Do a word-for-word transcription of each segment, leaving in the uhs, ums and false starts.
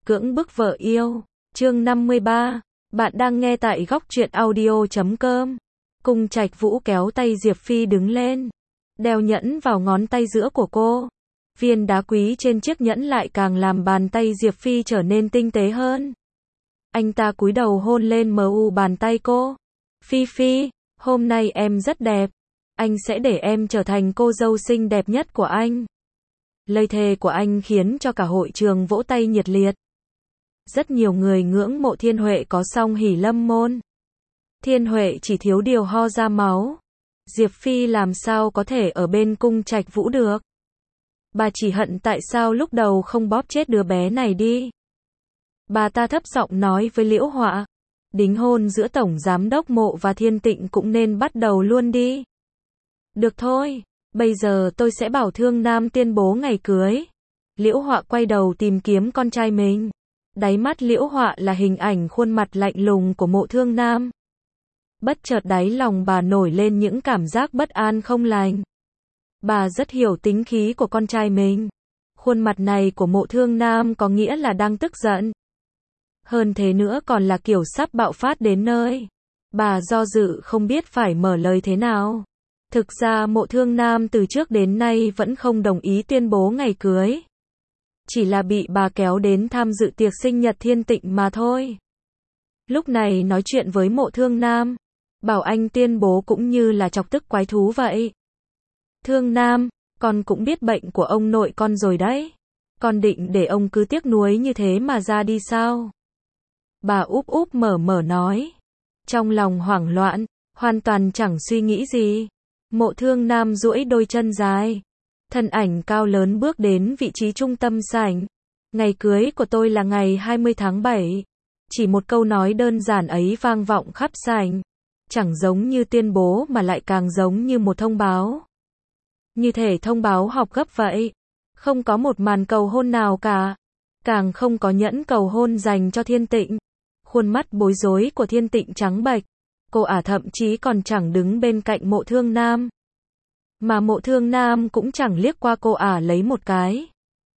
Cưỡng bức vợ yêu. Chương năm mươi ba. Bạn đang nghe tại góc truyện audio chấm com. Cung Trạch Vũ kéo tay Diệp Phi đứng lên, đeo nhẫn vào ngón tay giữa của cô. Viên đá quý trên chiếc nhẫn lại càng làm bàn tay Diệp Phi trở nên tinh tế hơn. Anh ta cúi đầu hôn lên mờ u bàn tay cô. Phi Phi, hôm nay em rất đẹp. Anh sẽ để em trở thành cô dâu xinh đẹp nhất của anh. Lời thề của anh khiến cho cả hội trường vỗ tay nhiệt liệt. Rất nhiều người ngưỡng mộ Thiên Huệ có song hỷ lâm môn. Thiên Huệ chỉ thiếu điều ho ra máu. Diệp Phi làm sao có thể ở bên Cung Trạch Vũ được. Bà chỉ hận tại sao lúc đầu không bóp chết đứa bé này đi. Bà ta thấp giọng nói với Liễu Họa, đính hôn giữa Tổng Giám đốc Mộ và Thiên Tịnh cũng nên bắt đầu luôn đi. Được thôi, bây giờ tôi sẽ bảo Thương Nam tuyên bố ngày cưới. Liễu Họa quay đầu tìm kiếm con trai mình. Đáy mắt Liễu Họa là hình ảnh khuôn mặt lạnh lùng của Mộ Thương Nam. Bất chợt đáy lòng bà nổi lên những cảm giác bất an không lành. Bà rất hiểu tính khí của con trai mình. Khuôn mặt này của Mộ Thương Nam có nghĩa là đang tức giận. Hơn thế nữa còn là kiểu sắp bạo phát đến nơi. Bà do dự không biết phải mở lời thế nào. Thực ra Mộ Thương Nam từ trước đến nay vẫn không đồng ý tuyên bố ngày cưới. Chỉ là bị bà kéo đến tham dự tiệc sinh nhật Thiên Tịnh mà thôi. Lúc này nói chuyện với Mộ Thương Nam, bảo anh tuyên bố cũng như là chọc tức quái thú vậy. Thương Nam, con cũng biết bệnh của ông nội con rồi đấy. Con định để ông cứ tiếc nuối như thế mà ra đi sao? Bà úp úp mở mở nói. Trong lòng hoảng loạn, hoàn toàn chẳng suy nghĩ gì. Mộ Thương Nam duỗi đôi chân dài. Thân ảnh cao lớn bước đến vị trí trung tâm sảnh. Ngày cưới của tôi là ngày hai mươi tháng bảy. Chỉ một câu nói đơn giản ấy vang vọng khắp sảnh. Chẳng giống như tuyên bố mà lại càng giống như một thông báo. Như thể thông báo họp gấp vậy. Không có một màn cầu hôn nào cả. Càng không có nhẫn cầu hôn dành cho Thiên Tịnh. Khuôn mắt bối rối của Thiên Tịnh trắng bệch. Cô ả thậm chí còn chẳng đứng bên cạnh Mộ Thương Nam. Mà Mộ Thương Nam cũng chẳng liếc qua cô ả lấy một cái.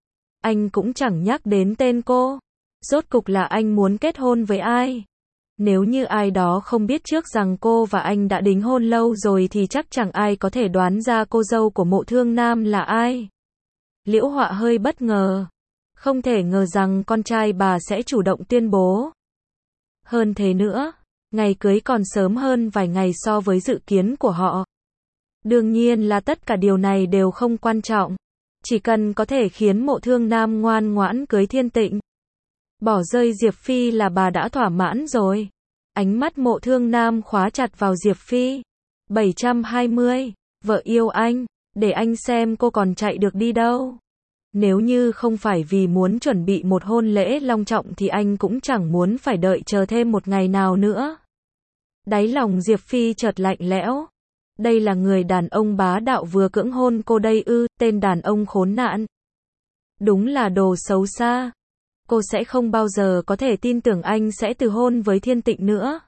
Anh cũng chẳng nhắc đến tên cô. Rốt cục là anh muốn kết hôn với ai? Nếu như ai đó không biết trước rằng cô và anh đã đính hôn lâu rồi thì chắc chẳng ai có thể đoán ra cô dâu của Mộ Thương Nam là ai. Liễu Họa hơi bất ngờ. Không thể ngờ rằng con trai bà sẽ chủ động tuyên bố. Hơn thế nữa, ngày cưới còn sớm hơn vài ngày so với dự kiến của họ. Đương nhiên là tất cả điều này đều không quan trọng. Chỉ cần có thể khiến Mộ Thương Nam ngoan ngoãn cưới Thiên Tịnh. Bỏ rơi Diệp Phi là bà đã thỏa mãn rồi. Ánh mắt Mộ Thương Nam khóa chặt vào Diệp Phi. bảy trăm hai mươi. Vợ yêu anh. Để anh xem cô còn chạy được đi đâu. Nếu như không phải vì muốn chuẩn bị một hôn lễ long trọng thì anh cũng chẳng muốn phải đợi chờ thêm một ngày nào nữa. Đáy lòng Diệp Phi chợt lạnh lẽo. Đây là người đàn ông bá đạo vừa cưỡng hôn cô đây ư, tên đàn ông khốn nạn. Đúng là đồ xấu xa. Cô sẽ không bao giờ có thể tin tưởng anh sẽ từ hôn với Thiên Tịnh nữa.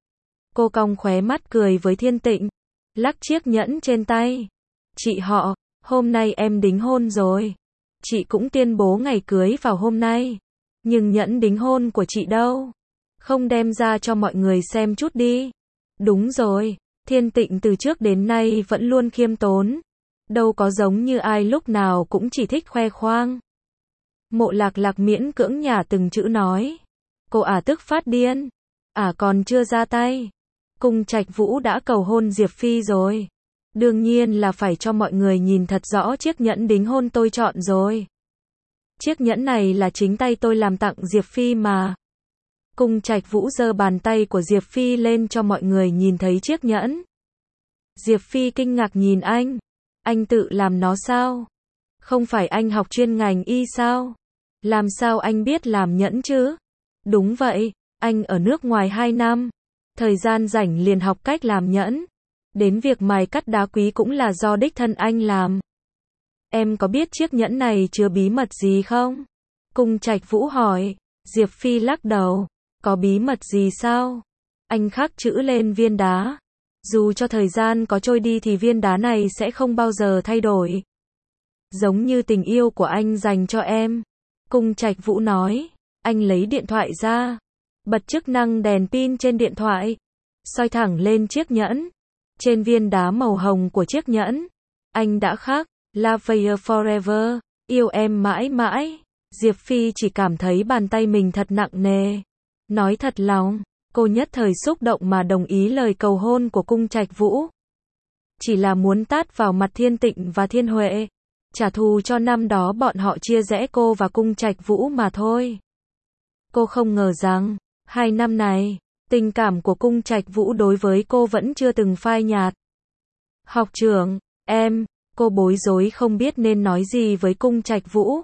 Cô cong khóe mắt cười với Thiên Tịnh. Lắc chiếc nhẫn trên tay. Chị họ, hôm nay em đính hôn rồi. Chị cũng tuyên bố ngày cưới vào hôm nay. Nhưng nhẫn đính hôn của chị đâu? Không đem ra cho mọi người xem chút đi. Đúng rồi, Thiên Tịnh từ trước đến nay vẫn luôn khiêm tốn. Đâu có giống như ai lúc nào cũng chỉ thích khoe khoang. Mộ Lạc Lạc miễn cưỡng nhả từng chữ nói. Cô ả tức phát điên. Ả còn chưa ra tay. Cung Trạch Vũ đã cầu hôn Diệp Phi rồi. Đương nhiên là phải cho mọi người nhìn thật rõ chiếc nhẫn đính hôn tôi chọn rồi. Chiếc nhẫn này là chính tay tôi làm tặng Diệp Phi mà. Cung Trạch Vũ giơ bàn tay của Diệp Phi lên cho mọi người nhìn thấy chiếc nhẫn. Diệp Phi kinh ngạc nhìn anh. Anh tự làm nó sao? Không phải anh học chuyên ngành y sao? Làm sao anh biết làm nhẫn chứ? Đúng vậy, anh ở nước ngoài hai năm. Thời gian rảnh liền học cách làm nhẫn. Đến việc mài cắt đá quý cũng là do đích thân anh làm. Em có biết chiếc nhẫn này chứa bí mật gì không? Cung Trạch Vũ hỏi. Diệp Phi lắc đầu. Có bí mật gì sao? Anh khắc chữ lên viên đá. Dù cho thời gian có trôi đi thì viên đá này sẽ không bao giờ thay đổi. Giống như tình yêu của anh dành cho em. Cung Trạch Vũ nói. Anh lấy điện thoại ra, bật chức năng đèn pin trên điện thoại, soi thẳng lên chiếc nhẫn. Trên viên đá màu hồng của chiếc nhẫn, anh đã khắc Love you forever, yêu em mãi mãi. Diệp Phi chỉ cảm thấy bàn tay mình thật nặng nề. Nói thật lòng, cô nhất thời xúc động mà đồng ý lời cầu hôn của Cung Trạch Vũ. Chỉ là muốn tát vào mặt Thiên Tịnh và Thiên Huệ, trả thù cho năm đó bọn họ chia rẽ cô và Cung Trạch Vũ mà thôi. Cô không ngờ rằng, hai năm này, tình cảm của Cung Trạch Vũ đối với cô vẫn chưa từng phai nhạt. Học trưởng, em, cô bối rối không biết nên nói gì với Cung Trạch Vũ.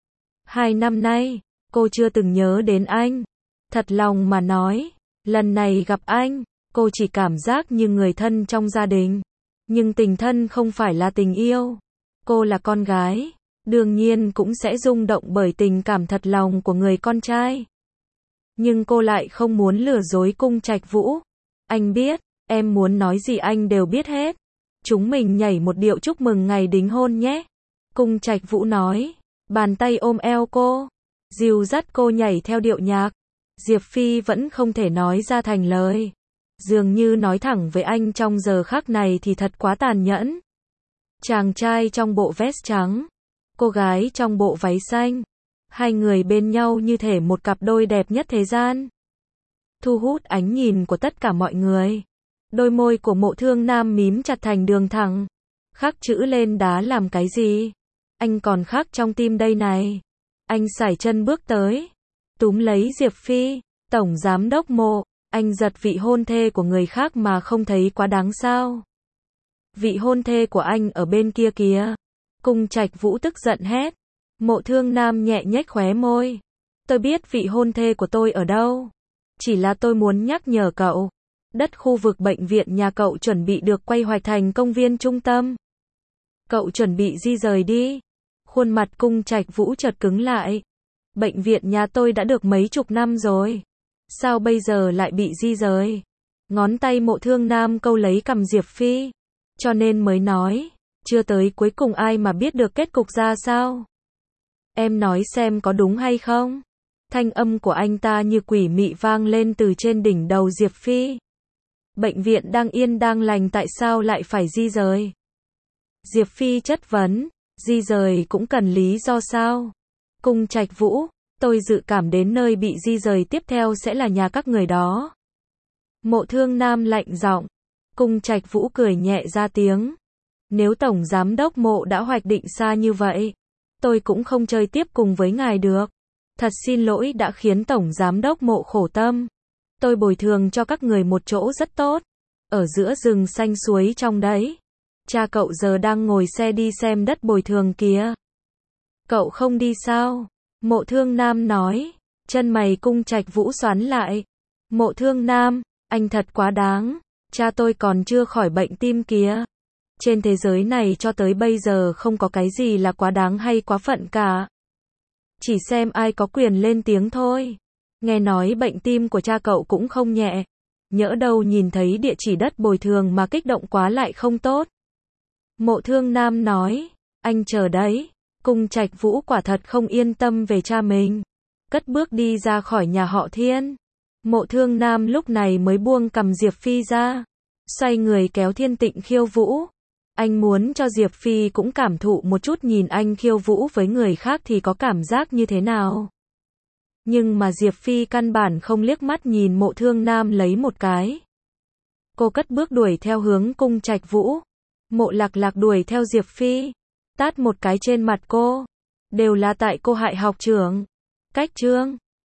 Hai năm nay, cô chưa từng nhớ đến anh. Thật lòng mà nói, lần này gặp anh, cô chỉ cảm giác như người thân trong gia đình. Nhưng tình thân không phải là tình yêu. Cô là con gái, đương nhiên cũng sẽ rung động bởi tình cảm thật lòng của người con trai. Nhưng cô lại không muốn lừa dối Cung Trạch Vũ. Anh biết, em muốn nói gì anh đều biết hết. Chúng mình nhảy một điệu chúc mừng ngày đính hôn nhé. Cung Trạch Vũ nói, bàn tay ôm eo cô, dìu dắt cô nhảy theo điệu nhạc. Diệp Phi vẫn không thể nói ra thành lời. Dường như nói thẳng với anh trong giờ khắc này thì thật quá tàn nhẫn. Chàng trai trong bộ vest trắng, cô gái trong bộ váy xanh. Hai người bên nhau như thể một cặp đôi đẹp nhất thế gian. Thu hút ánh nhìn của tất cả mọi người. Đôi môi của Mộ Thương Nam mím chặt thành đường thẳng. Khắc chữ lên đá làm cái gì? Anh còn khắc trong tim đây này. Anh sải chân bước tới, túm lấy Diệp Phi. Tổng giám đốc Mộ, anh giật vị hôn thê của người khác mà không thấy quá đáng sao? Vị hôn thê của anh ở bên kia kìa. Cung Trạch Vũ tức giận hét. Mộ Thương Nam nhẹ nhếch khóe môi. Tôi biết vị hôn thê của tôi ở đâu. Chỉ là tôi muốn nhắc nhở cậu. Đất khu vực bệnh viện nhà cậu chuẩn bị được quay hoạch thành công viên trung tâm. Cậu chuẩn bị di rời đi. Khuôn mặt Cung Trạch Vũ chợt cứng lại. Bệnh viện nhà tôi đã được mấy chục năm rồi. Sao bây giờ lại bị di rời? Ngón tay Mộ Thương Nam câu lấy cằm Diệp Phi. Cho nên mới nói, chưa tới cuối cùng ai mà biết được kết cục ra sao? Em nói xem có đúng hay không? Thanh âm của anh ta như quỷ mị vang lên từ trên đỉnh đầu Diệp Phi. Bệnh viện đang yên đang lành tại sao lại phải di rời? Diệp Phi chất vấn, di rời cũng cần lý do sao? Cung Trạch Vũ, tôi dự cảm đến nơi bị di rời tiếp theo sẽ là nhà các người đó. Mộ Thương Nam lạnh giọng. Cung Trạch Vũ cười nhẹ ra tiếng. Nếu Tổng Giám đốc Mộ đã hoạch định xa như vậy, tôi cũng không chơi tiếp cùng với ngài được. Thật xin lỗi đã khiến Tổng Giám đốc Mộ khổ tâm. Tôi bồi thường cho các người một chỗ rất tốt. Ở giữa rừng xanh suối trong đấy. Cha cậu giờ đang ngồi xe đi xem đất bồi thường kìa. Cậu không đi sao? Mộ Thương Nam nói. Chân mày Cung Trạch Vũ xoắn lại. Mộ Thương Nam, anh thật quá đáng. Cha tôi còn chưa khỏi bệnh tim kìa. Trên thế giới này cho tới bây giờ không có cái gì là quá đáng hay quá phận cả. Chỉ xem ai có quyền lên tiếng thôi. Nghe nói bệnh tim của cha cậu cũng không nhẹ. Nhỡ đâu nhìn thấy địa chỉ đất bồi thường mà kích động quá lại không tốt. Mộ Thương Nam nói. Anh chờ đấy. Cung Trạch Vũ quả thật không yên tâm về cha mình. Cất bước đi ra khỏi nhà họ Thiên. Mộ Thương Nam lúc này mới buông cầm Diệp Phi ra. Xoay người kéo Thiên Tịnh khiêu vũ. Anh muốn cho Diệp Phi cũng cảm thụ một chút nhìn anh khiêu vũ với người khác thì có cảm giác như thế nào. Nhưng mà Diệp Phi căn bản không liếc mắt nhìn Mộ Thương Nam lấy một cái. Cô cất bước đuổi theo hướng Cung Trạch Vũ. Mộ Lạc Lạc đuổi theo Diệp Phi. Tát một cái trên mặt cô. Đều là tại cô hại học trưởng. Cách chương